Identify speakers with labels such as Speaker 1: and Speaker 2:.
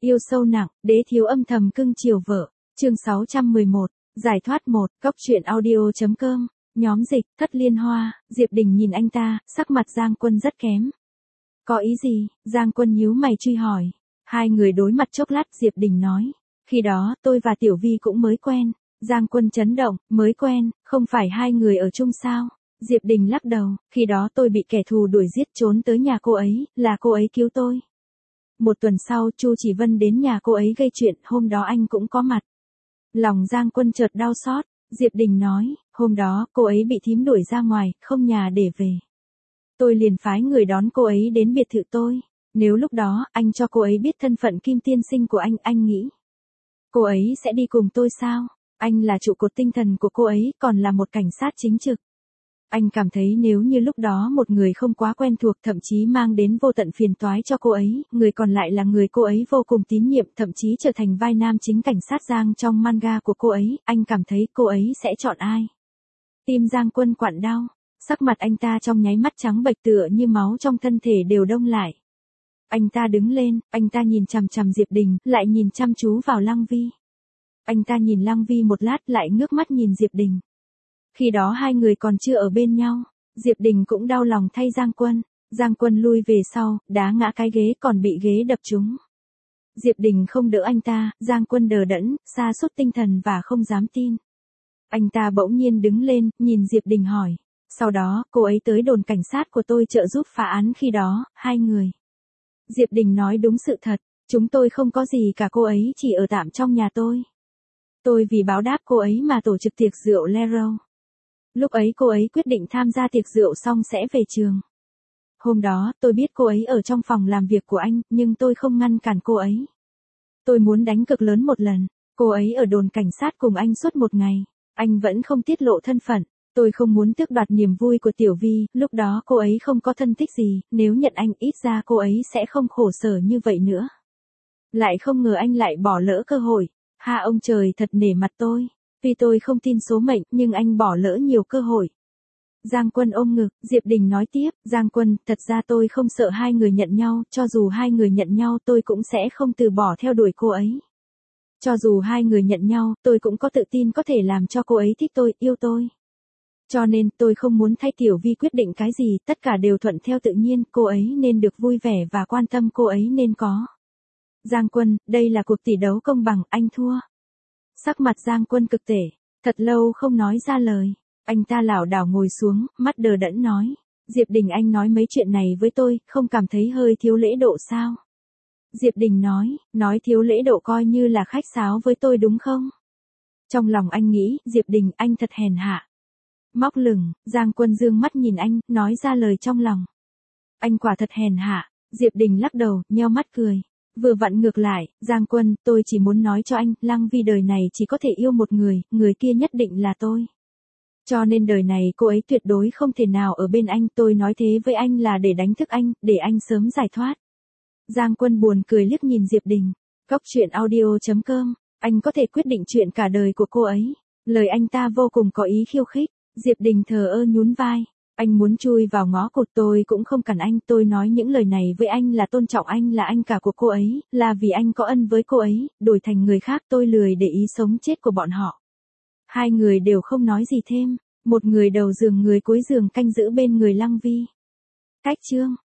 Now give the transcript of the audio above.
Speaker 1: Yêu sâu nặng, đế thiếu âm thầm cưng chiều vợ. Chương 611, giải thoát 1, Cóc truyện audio.com, nhóm dịch, Thất Liên Hoa. Diệp Đình nhìn anh ta, sắc mặt Giang Quân rất kém. Có ý gì? Giang Quân nhíu mày truy hỏi. Hai người đối mặt chốc lát, Diệp Đình nói. Khi đó, tôi và Tiểu Vi cũng mới quen. Giang Quân chấn động, mới quen, không phải hai người ở chung sao? Diệp Đình lắc đầu, khi đó tôi bị kẻ thù đuổi giết trốn tới nhà cô ấy, là cô ấy cứu tôi. Một tuần sau, Chu Chỉ Vân đến nhà cô ấy gây chuyện, hôm đó anh cũng có mặt. Lòng Giang Quân chợt đau xót, Diệp Đình nói, hôm đó, cô ấy bị thím đuổi ra ngoài, không nhà để về. Tôi liền phái người đón cô ấy đến biệt thự tôi. Nếu lúc đó, anh cho cô ấy biết thân phận Kim tiên sinh của anh nghĩ. Cô ấy sẽ đi cùng tôi sao? Anh là trụ cột tinh thần của cô ấy, còn là một cảnh sát chính trực. Anh cảm thấy nếu như lúc đó một người không quá quen thuộc thậm chí mang đến vô tận phiền toái cho cô ấy, người còn lại là người cô ấy vô cùng tín nhiệm thậm chí trở thành vai nam chính cảnh sát Giang trong manga của cô ấy, anh cảm thấy cô ấy sẽ chọn ai? Tim Giang Quân quặn đau, sắc mặt anh ta trong nháy mắt trắng bệch tựa như máu trong thân thể đều đông lại. Anh ta đứng lên, anh ta nhìn chằm chằm Diệp Đình, lại nhìn chăm chú vào Lăng Vi. Anh ta nhìn Lăng Vi một lát lại ngước mắt nhìn Diệp Đình. Khi đó hai người còn chưa ở bên nhau, Diệp Đình cũng đau lòng thay Giang Quân. Giang Quân lui về sau, đá ngã cái ghế còn bị ghế đập trúng. Diệp Đình không đỡ anh ta, Giang Quân đờ đẫn, sa sút tinh thần và không dám tin. Anh ta bỗng nhiên đứng lên, nhìn Diệp Đình hỏi. Sau đó, cô ấy tới đồn cảnh sát của tôi trợ giúp phá án khi đó, hai người. Diệp Đình nói đúng sự thật, chúng tôi không có gì cả, cô ấy chỉ ở tạm trong nhà tôi. Tôi vì báo đáp cô ấy mà tổ chức tiệc rượu Lero. Lúc ấy cô ấy quyết định tham gia tiệc rượu xong sẽ về trường. Hôm đó, tôi biết cô ấy ở trong phòng làm việc của anh, nhưng tôi không ngăn cản cô ấy. Tôi muốn đánh cược lớn một lần, cô ấy ở đồn cảnh sát cùng anh suốt một ngày. Anh vẫn không tiết lộ thân phận. Tôi không muốn tước đoạt niềm vui của Tiểu Vi, lúc đó cô ấy không có thân thích gì, nếu nhận anh ít ra cô ấy sẽ không khổ sở như vậy nữa. Lại không ngờ anh lại bỏ lỡ cơ hội. Ha, ông trời thật nể mặt tôi. Tuy tôi không tin số mệnh, nhưng anh bỏ lỡ nhiều cơ hội. Giang Quân ôm ngực, Diệp Đình nói tiếp, Giang Quân, thật ra tôi không sợ hai người nhận nhau, cho dù hai người nhận nhau tôi cũng sẽ không từ bỏ theo đuổi cô ấy. Cho dù hai người nhận nhau, tôi cũng có tự tin có thể làm cho cô ấy thích tôi, yêu tôi. Cho nên, tôi không muốn thay Tiểu Vi quyết định cái gì, tất cả đều thuận theo tự nhiên, cô ấy nên được vui vẻ và quan tâm cô ấy nên có. Giang Quân, đây là cuộc tỷ đấu công bằng, anh thua. Sắc mặt Giang Quân cực tệ, thật lâu không nói ra lời. Anh ta lảo đảo ngồi xuống, mắt đờ đẫn nói. Diệp Đình, anh nói mấy chuyện này với tôi, không cảm thấy hơi thiếu lễ độ sao? Diệp Đình nói thiếu lễ độ coi như là khách sáo với tôi đúng không? Trong lòng anh nghĩ, Diệp Đình, anh thật hèn hạ. Móc lửng, Giang Quân dương mắt nhìn anh, nói ra lời trong lòng. Anh quả thật hèn hạ. Diệp Đình lắc đầu, nheo mắt cười. Vừa vặn ngược lại, Giang Quân, tôi chỉ muốn nói cho anh, Lăng Vi đời này chỉ có thể yêu một người, người kia nhất định là tôi. Cho nên đời này cô ấy tuyệt đối không thể nào ở bên anh, tôi nói thế với anh là để đánh thức anh, để anh sớm giải thoát. Giang Quân buồn cười liếc nhìn Diệp Đình. Cóc truyện audio.com, anh có thể quyết định chuyện cả đời của cô ấy. Lời anh ta vô cùng có ý khiêu khích. Diệp Đình thờ ơ nhún vai. Anh muốn chui vào ngõ cụt tôi cũng không cần anh, tôi nói những lời này với anh là tôn trọng anh, là anh cả của cô ấy, là vì anh có ân với cô ấy, đổi thành người khác tôi lười để ý sống chết của bọn họ. Hai người đều không nói gì thêm, một người đầu giường người cuối giường canh giữ bên người Lăng Vi. Cách chương